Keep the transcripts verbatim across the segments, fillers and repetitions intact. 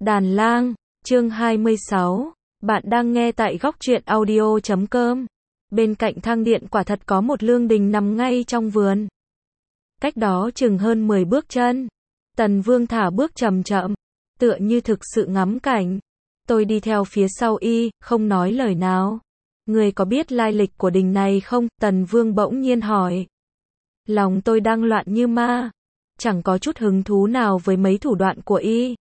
Đàn lang, chương hai mươi sáu. Bạn đang nghe tại góc truyện audio chấm com. Bên cạnh thang điện quả thật có một lương đình nằm ngay trong vườn. Cách đó chừng hơn mười bước chân. Tần Vương thả bước chậm chậm, tựa như thực sự ngắm cảnh. Tôi đi theo phía sau y, không nói lời nào. Người có biết lai lịch của đình này không? Tần Vương bỗng nhiên hỏi. Lòng tôi đang loạn như ma, chẳng có chút hứng thú nào với mấy thủ đoạn của y.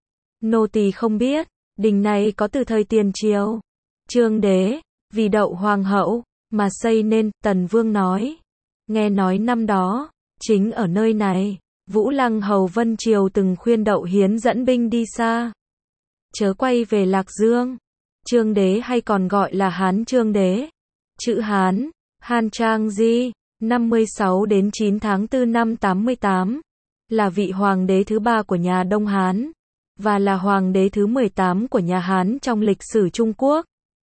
Nô tỳ không biết, đình này có từ thời tiền triều. Trương đế, vì đậu hoàng hậu, mà xây nên, Tần Vương nói. Nghe nói năm đó, chính ở nơi này, Vũ Lăng hầu Vân Triều từng khuyên Đậu Hiến dẫn binh đi xa, chớ quay về Lạc Dương. Trương đế hay còn gọi là Hán Trương đế. Chữ Hán, Han Trang Di, năm mươi sáu đến chín tháng tư năm tám mươi tám, là vị hoàng đế thứ ba của nhà Đông Hán, và là hoàng đế thứ mười tám của nhà Hán trong lịch sử Trung Quốc.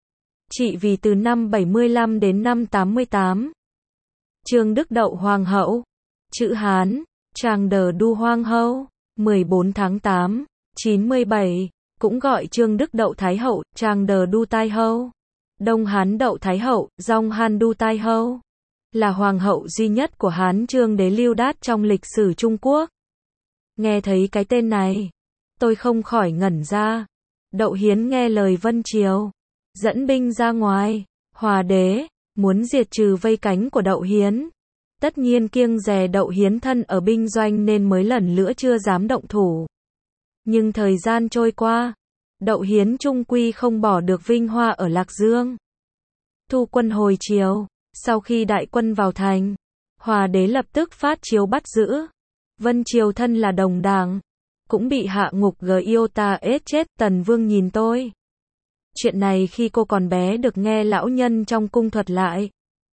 Trị vì từ năm bảy mươi lăm đến năm tám mươi tám. Trương Đức Đậu Hoàng hậu, chữ Hán, Trang Đờ Đu Hoang hậu, mười bốn tháng tám, chín mươi bảy, cũng gọi Trương Đức Đậu Thái hậu, Trang Đờ Đu Tai hậu, Đông Hán Đậu Thái hậu, Dong Han Đu Tai hậu, là hoàng hậu duy nhất của Hán Trương đế Lưu Đát trong lịch sử Trung Quốc. Nghe thấy cái tên này, tôi không khỏi ngẩn ra. Đậu Hiến nghe lời Vân Triều, dẫn binh ra ngoài, Hòa đế muốn diệt trừ vây cánh của Đậu Hiến. Tất nhiên kiêng dè Đậu Hiến thân ở binh doanh nên mới lần nữa chưa dám động thủ. Nhưng thời gian trôi qua, Đậu Hiến trung quy không bỏ được vinh hoa ở Lạc Dương. Thu quân hồi triều, sau khi đại quân vào thành, Hòa đế lập tức phát chiếu bắt giữ. Vân Triều thân là đồng đảng, cũng bị hạ ngục Giota ết chết. Tần Vương nhìn tôi. Chuyện này khi cô còn bé được nghe lão nhân trong cung thuật lại.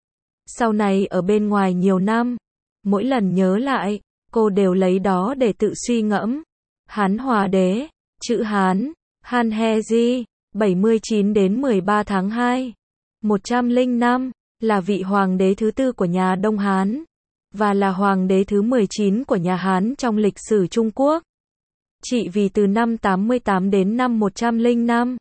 Sau này ở bên ngoài nhiều năm, mỗi lần nhớ lại, cô đều lấy đó để tự suy ngẫm. Hán Hòa đế, chữ Hán, Han He Di, bảy mươi chín đến mười ba tháng hai, một trăm lẻ năm, là vị hoàng đế thứ tư của nhà Đông Hán, và là hoàng đế thứ mười chín của nhà Hán trong lịch sử Trung Quốc. Trị vì từ năm tám mươi tám đến năm một trăm lẻ năm.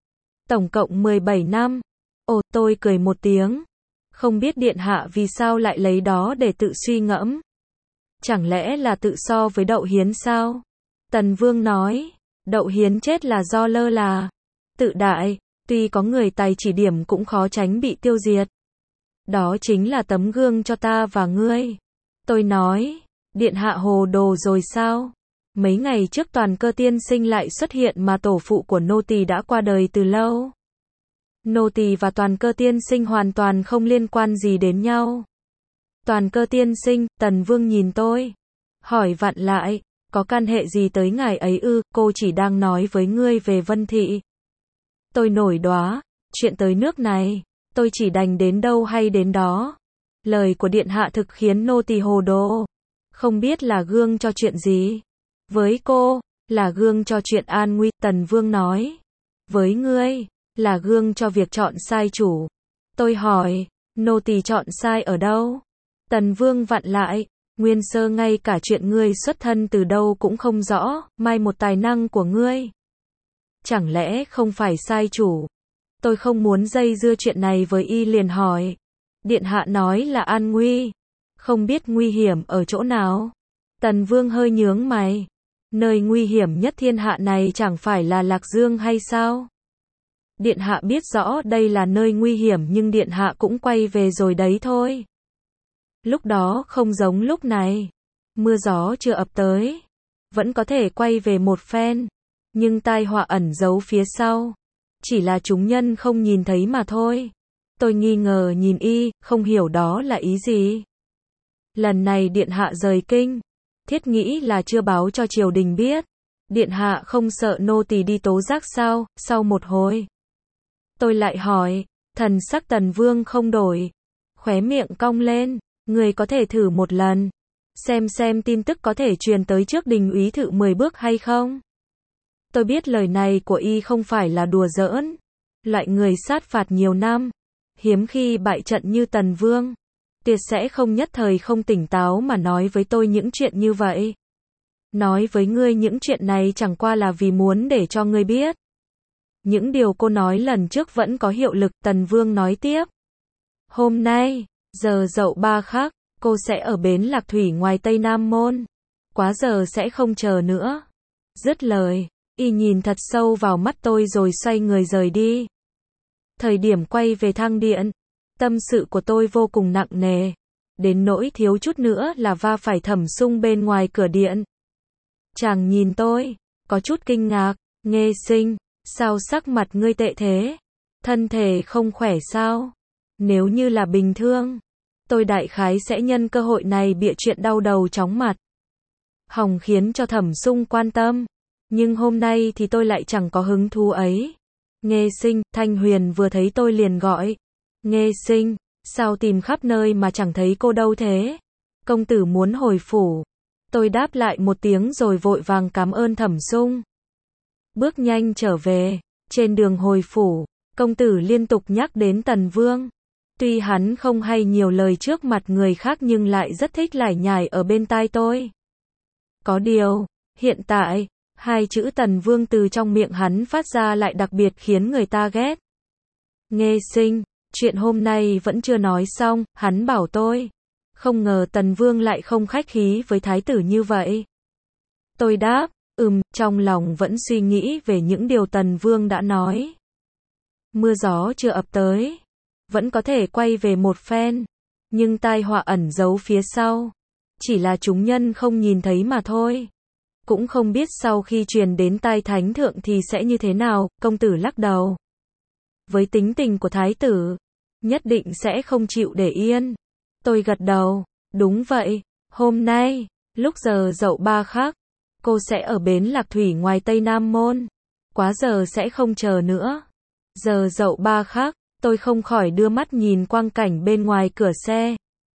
Tổng cộng mười bảy năm. Ồ, tôi cười một tiếng. Không biết điện hạ vì sao lại lấy đó để tự suy ngẫm. Chẳng lẽ là tự so với Đậu Hiến sao? Tần Vương nói, Đậu Hiến chết là do lơ là, tự đại, tuy có người tài chỉ điểm cũng khó tránh bị tiêu diệt. Đó chính là tấm gương cho ta và ngươi. Tôi nói, điện hạ hồ đồ rồi sao? Mấy ngày trước Toàn Cơ tiên sinh lại xuất hiện mà tổ phụ của nô tỳ đã qua đời từ lâu. Nô tỳ và Toàn Cơ tiên sinh hoàn toàn không liên quan gì đến nhau. Toàn Cơ tiên sinh, Tần Vương nhìn tôi, hỏi vặn lại, có can hệ gì tới ngài ấy ư? Cô chỉ đang nói với ngươi về Vân Thị. Tôi nổi đoá, chuyện tới nước này, tôi chỉ đành đến đâu hay đến đó. Lời của điện hạ thực khiến nô tỳ hồ đồ. Không biết là gương cho chuyện gì. Với cô, là gương cho chuyện an nguy. Tần Vương nói. Với ngươi, là gương cho việc chọn sai chủ. Tôi hỏi, nô tỳ chọn sai ở đâu? Tần Vương vặn lại, nguyên sơ ngay cả chuyện ngươi xuất thân từ đâu cũng không rõ, mai một tài năng của ngươi. Chẳng lẽ không phải sai chủ? Tôi không muốn dây dưa chuyện này với y liền hỏi. Điện hạ nói là an nguy, không biết nguy hiểm ở chỗ nào? Tần Vương hơi nhướng mày. Nơi nguy hiểm nhất thiên hạ này chẳng phải là Lạc Dương hay sao? Điện hạ biết rõ đây là nơi nguy hiểm nhưng điện hạ cũng quay về rồi đấy thôi. Lúc đó không giống lúc này. Mưa gió chưa ập tới, vẫn có thể quay về một phen. Nhưng tai họa ẩn giấu phía sau, chỉ là chúng nhân không nhìn thấy mà thôi. Tôi nghi ngờ nhìn y, không hiểu đó là ý gì. Lần này điện hạ rời kinh, thiết nghĩ là chưa báo cho triều đình biết. Điện hạ không sợ nô tỳ đi tố giác sao? Sau một hồi, tôi lại hỏi. Thần sắc Tần Vương không đổi, khóe miệng cong lên. Người có thể thử một lần, xem xem tin tức có thể truyền tới trước đình úy thự mười bước hay không? Tôi biết lời này của y không phải là đùa giỡn. Loại người sát phạt nhiều năm, hiếm khi bại trận như Tần Vương, tuyệt sẽ không nhất thời không tỉnh táo mà nói với tôi những chuyện như vậy. Nói với ngươi những chuyện này chẳng qua là vì muốn để cho ngươi biết. Những điều cô nói lần trước vẫn có hiệu lực, Tần Vương nói tiếp. Hôm nay, giờ dậu ba khắc, cô sẽ ở bến Lạc Thủy ngoài Tây Nam Môn. Quá giờ sẽ không chờ nữa. Dứt lời, y nhìn thật sâu vào mắt tôi rồi xoay người rời đi. Thời điểm quay về thang điện, tâm sự của tôi vô cùng nặng nề. Đến nỗi thiếu chút nữa là va phải Thẩm Sung bên ngoài cửa điện. Chàng nhìn tôi, có chút kinh ngạc, Nghê Sinh, sao sắc mặt ngươi tệ thế? Thân thể không khỏe sao? Nếu như là bình thường, tôi đại khái sẽ nhân cơ hội này bịa chuyện đau đầu chóng mặt. Hòng khiến cho Thẩm Sung quan tâm. Nhưng hôm nay thì tôi lại chẳng có hứng thú ấy. Nghê Sinh, Thanh Huyền vừa thấy tôi liền gọi. Nghê Sinh, sao tìm khắp nơi mà chẳng thấy cô đâu thế? Công tử muốn hồi phủ. Tôi đáp lại một tiếng rồi vội vàng cảm ơn Thẩm Sung. Bước nhanh trở về, trên đường hồi phủ, công tử liên tục nhắc đến Tần Vương. Tuy hắn không hay nhiều lời trước mặt người khác nhưng lại rất thích lải nhải ở bên tai tôi. Có điều, hiện tại, hai chữ Tần Vương từ trong miệng hắn phát ra lại đặc biệt khiến người ta ghét. Nghê Sinh, chuyện hôm nay vẫn chưa nói xong, hắn bảo tôi. Không ngờ Tần Vương lại không khách khí với thái tử như vậy. Tôi đáp, ừm, trong lòng vẫn suy nghĩ về những điều Tần Vương đã nói. Mưa gió chưa ập tới, vẫn có thể quay về một phen, nhưng tai họa ẩn giấu phía sau. Chỉ là chúng nhân không nhìn thấy mà thôi. Cũng không biết sau khi truyền đến tai thánh thượng thì sẽ như thế nào, công tử lắc đầu. Với tính tình của thái tử, nhất định sẽ không chịu để yên. Tôi gật đầu, đúng vậy, hôm nay, lúc giờ dậu ba khắc, cô sẽ ở bến Lạc Thủy ngoài Tây Nam Môn. Quá giờ sẽ không chờ nữa. Giờ dậu ba khắc, tôi không khỏi đưa mắt nhìn quang cảnh bên ngoài cửa xe.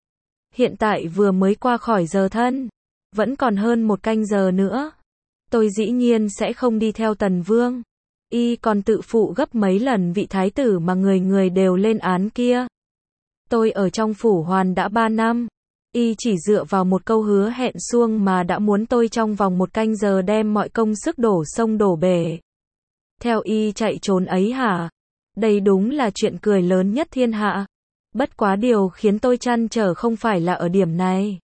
Hiện tại vừa mới qua khỏi giờ thân, vẫn còn hơn một canh giờ nữa. Tôi dĩ nhiên sẽ không đi theo Tần Vương. Y còn tự phụ gấp mấy lần vị thái tử mà người người đều lên án kia. Tôi ở trong phủ hoàn đã ba năm. Y chỉ dựa vào một câu hứa hẹn suông mà đã muốn tôi trong vòng một canh giờ đem mọi công sức đổ sông đổ bể. Theo Y chạy trốn ấy hả? Đây đúng là chuyện cười lớn nhất thiên hạ. Bất quá điều khiến tôi trăn trở không phải là ở điểm này,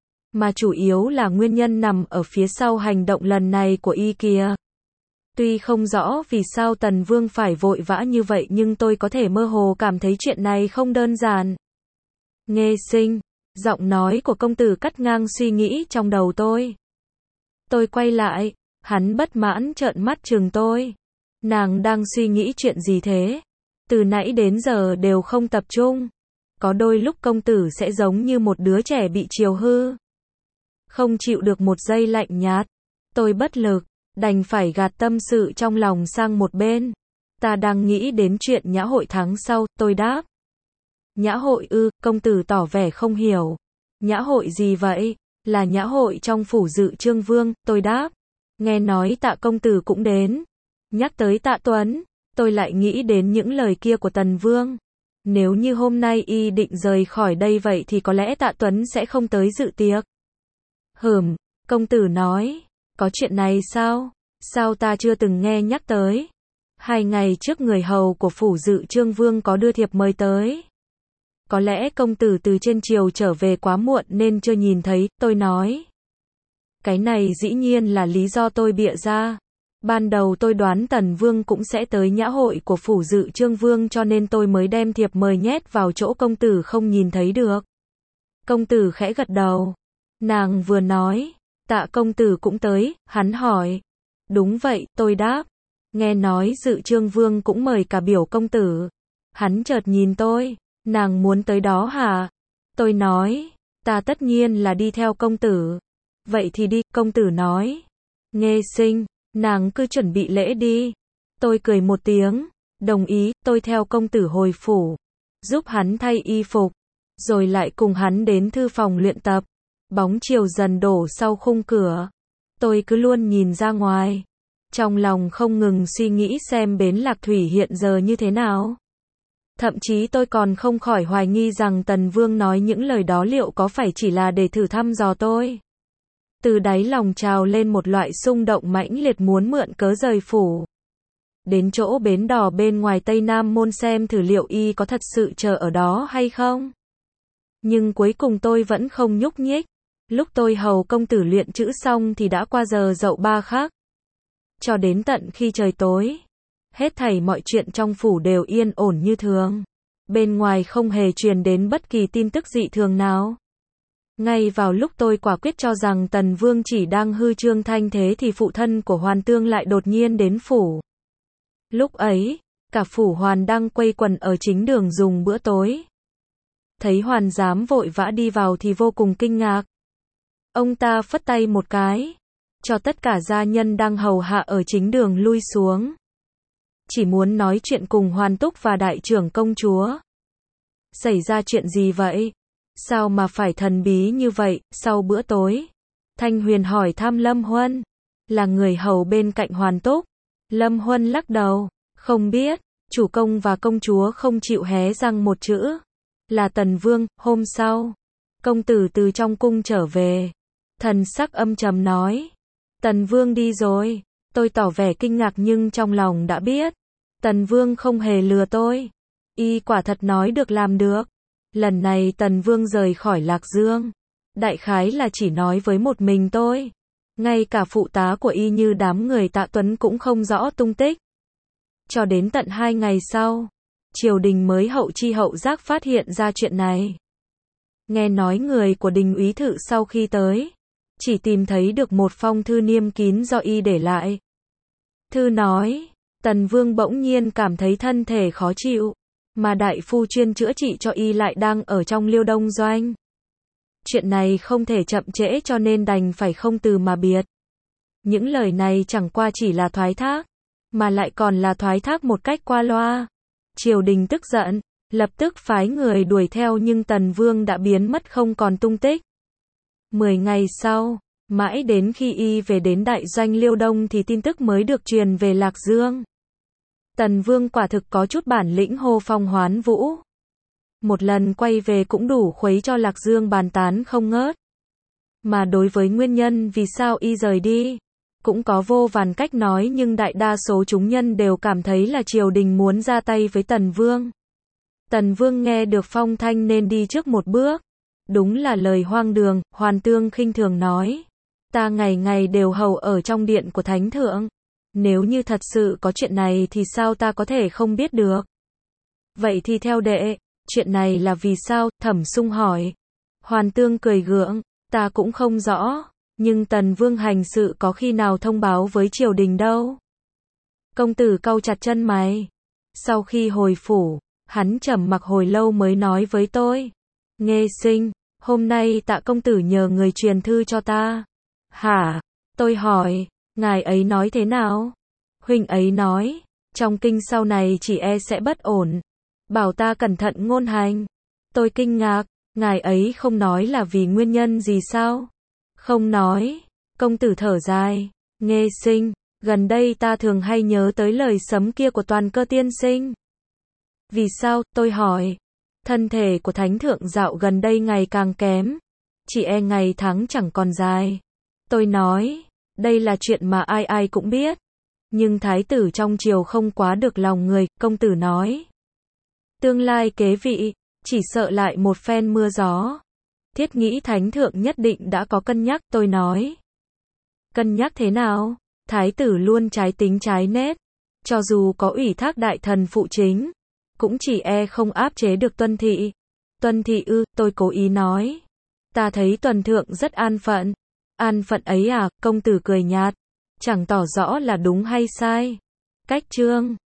mà chủ yếu là nguyên nhân nằm ở phía sau hành động lần này của Y kìa. Tuy không rõ vì sao Tần Vương phải vội vã như vậy nhưng tôi có thể mơ hồ cảm thấy chuyện này không đơn giản. Nghê Sinh, giọng nói của công tử cắt ngang suy nghĩ trong đầu tôi. Tôi quay lại, hắn bất mãn trợn mắt trừng tôi. Nàng đang suy nghĩ chuyện gì thế? Từ nãy đến giờ đều không tập trung. Có đôi lúc công tử sẽ giống như một đứa trẻ bị chiều hư. Không chịu được một giây lạnh nhạt. Tôi bất lực, đành phải gạt tâm sự trong lòng sang một bên. Ta đang nghĩ đến chuyện nhã hội tháng sau, tôi đáp. Nhã hội ư, công tử tỏ vẻ không hiểu. Nhã hội gì vậy? Là nhã hội trong phủ Dự Trương Vương, tôi đáp. Nghe nói Tạ công tử cũng đến. Nhắc tới Tạ Tuấn, tôi lại nghĩ đến những lời kia của Tần Vương. Nếu như hôm nay Y định rời khỏi đây vậy thì có lẽ Tạ Tuấn sẽ không tới dự tiệc. Hừm, công tử nói, có chuyện này sao? Sao ta chưa từng nghe nhắc tới? Hai ngày trước người hầu của phủ Dự Trương Vương có đưa thiệp mời tới. Có lẽ công tử từ trên triều trở về quá muộn nên chưa nhìn thấy, tôi nói. Cái này dĩ nhiên là lý do tôi bịa ra. Ban đầu tôi đoán Tần Vương cũng sẽ tới nhã hội của phủ Dự Trương Vương cho nên tôi mới đem thiệp mời nhét vào chỗ công tử không nhìn thấy được. Công tử khẽ gật đầu. Nàng vừa nói, Tạ công tử cũng tới, hắn hỏi. Đúng vậy, tôi đáp. Nghe nói Dự Trương Vương cũng mời cả biểu công tử. Hắn chợt nhìn tôi, nàng muốn tới đó hả? Tôi nói, ta tất nhiên là đi theo công tử. Vậy thì đi, công tử nói. Nghê Sinh, nàng cứ chuẩn bị lễ đi. Tôi cười một tiếng, đồng ý, tôi theo công tử hồi phủ, giúp hắn thay y phục, rồi lại cùng hắn đến thư phòng luyện tập. Bóng chiều dần đổ sau khung cửa. Tôi cứ luôn nhìn ra ngoài. Trong lòng không ngừng suy nghĩ xem bến Lạc Thủy hiện giờ như thế nào. Thậm chí tôi còn không khỏi hoài nghi rằng Tần Vương nói những lời đó liệu có phải chỉ là để thử thăm dò tôi. Từ đáy lòng trào lên một loại xung động mãnh liệt muốn mượn cớ rời phủ. Đến chỗ bến đò bên ngoài Tây Nam Môn xem thử liệu y có thật sự chờ ở đó hay không. Nhưng cuối cùng tôi vẫn không nhúc nhích. Lúc tôi hầu công tử luyện chữ xong thì đã qua giờ dậu ba khắc. Cho đến tận khi trời tối, hết thảy mọi chuyện trong phủ đều yên ổn như thường. Bên ngoài không hề truyền đến bất kỳ tin tức dị thường nào. Ngay vào lúc tôi quả quyết cho rằng Tần Vương chỉ đang hư trương thanh thế thì phụ thân của Hoàn Tương lại đột nhiên đến phủ. Lúc ấy, cả phủ Hoàn đang quây quần ở chính đường dùng bữa tối. Thấy Hoàn Giám vội vã đi vào thì vô cùng kinh ngạc. Ông ta phất tay một cái, cho tất cả gia nhân đang hầu hạ ở chính đường lui xuống. Chỉ muốn nói chuyện cùng Hoàn Túc và đại trưởng công chúa. Xảy ra chuyện gì vậy? Sao mà phải thần bí như vậy? Sau bữa tối, Thanh Huyền hỏi thăm Lâm Huân, là người hầu bên cạnh Hoàn Túc. Lâm Huân lắc đầu, không biết, chủ công và công chúa không chịu hé răng một chữ. Là Tần Vương. Hôm sau, công tử từ trong cung trở về, thần sắc âm trầm nói, Tần Vương đi rồi. Tôi tỏ vẻ kinh ngạc nhưng trong lòng đã biết, Tần Vương không hề lừa tôi. Y quả thật nói được làm được. Lần này Tần Vương rời khỏi Lạc Dương, đại khái là chỉ nói với một mình tôi. Ngay cả phụ tá của y như đám người Tạ Tuấn cũng không rõ tung tích. Cho đến tận hai ngày sau, triều đình mới hậu chi hậu giác phát hiện ra chuyện này. Nghe nói người của Đình úy Thự sau khi tới, chỉ tìm thấy được một phong thư niêm kín do y để lại. Thư nói, Tần Vương bỗng nhiên cảm thấy thân thể khó chịu, mà đại phu chuyên chữa trị cho y lại đang ở trong Liêu Đông Doanh. Chuyện này không thể chậm trễ cho nên đành phải không từ mà biệt. Những lời này chẳng qua chỉ là thoái thác, mà lại còn là thoái thác một cách qua loa. Triều đình tức giận, lập tức phái người đuổi theo nhưng Tần Vương đã biến mất không còn tung tích. Mười ngày sau, mãi đến khi y về đến đại doanh Liêu Đông thì tin tức mới được truyền về Lạc Dương. Tần Vương quả thực có chút bản lĩnh hô phong hoán vũ. Một lần quay về cũng đủ khuấy cho Lạc Dương bàn tán không ngớt. Mà đối với nguyên nhân vì sao y rời đi, cũng có vô vàn cách nói nhưng đại đa số chúng nhân đều cảm thấy là triều đình muốn ra tay với Tần Vương. Tần Vương nghe được phong thanh nên đi trước một bước. Đúng là lời hoang đường. Hoàn Tương khinh thường nói, ta ngày ngày đều hầu ở trong điện của Thánh Thượng. Nếu như thật sự có chuyện này thì sao ta có thể không biết được? Vậy thì theo đệ, chuyện này là vì sao? Thẩm Sung hỏi. Hoàn Tương cười gượng, ta cũng không rõ, nhưng Tần Vương hành sự có khi nào thông báo với triều đình đâu. Công tử cau chặt chân mày. Sau khi hồi phủ, hắn trầm mặc hồi lâu mới nói với tôi, Nghê Sinh, hôm nay Tạ công tử nhờ người truyền thư cho ta. Hả? Tôi hỏi, ngài ấy nói thế nào? Huynh ấy nói, trong kinh sau này chỉ e sẽ bất ổn, bảo ta cẩn thận ngôn hành. Tôi kinh ngạc, ngài ấy không nói là vì nguyên nhân gì sao? Không nói. Công tử thở dài, Nghê Sinh, gần đây ta thường hay nhớ tới lời sấm kia của Toàn Cơ tiên sinh. Vì sao? Tôi hỏi. Thân thể của Thánh Thượng dạo gần đây ngày càng kém, chỉ e ngày tháng chẳng còn dài. Tôi nói, đây là chuyện mà ai ai cũng biết, nhưng thái tử trong triều không quá được lòng người. Công tử nói, tương lai kế vị, chỉ sợ lại một phen mưa gió. Thiết nghĩ Thánh Thượng nhất định đã có cân nhắc. Tôi nói, cân nhắc thế nào? Thái tử luôn trái tính trái nết, cho dù có ủy thác đại thần phụ chính, cũng chỉ e không áp chế được Tuân thị. Tuân thị ư? Tôi cố ý nói, ta thấy Tuần Thượng rất an phận. An phận ấy à? Công tử cười nhạt, chẳng tỏ rõ là đúng hay sai. Cách chương